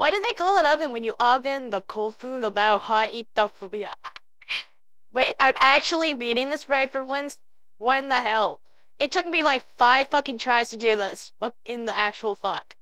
Why do they call it oven when you oven the cold food about hot eat the food? Wait, I'm actually reading this right for once. What in the hell? It took me like 5 fucking tries to do this. What in the actual fuck?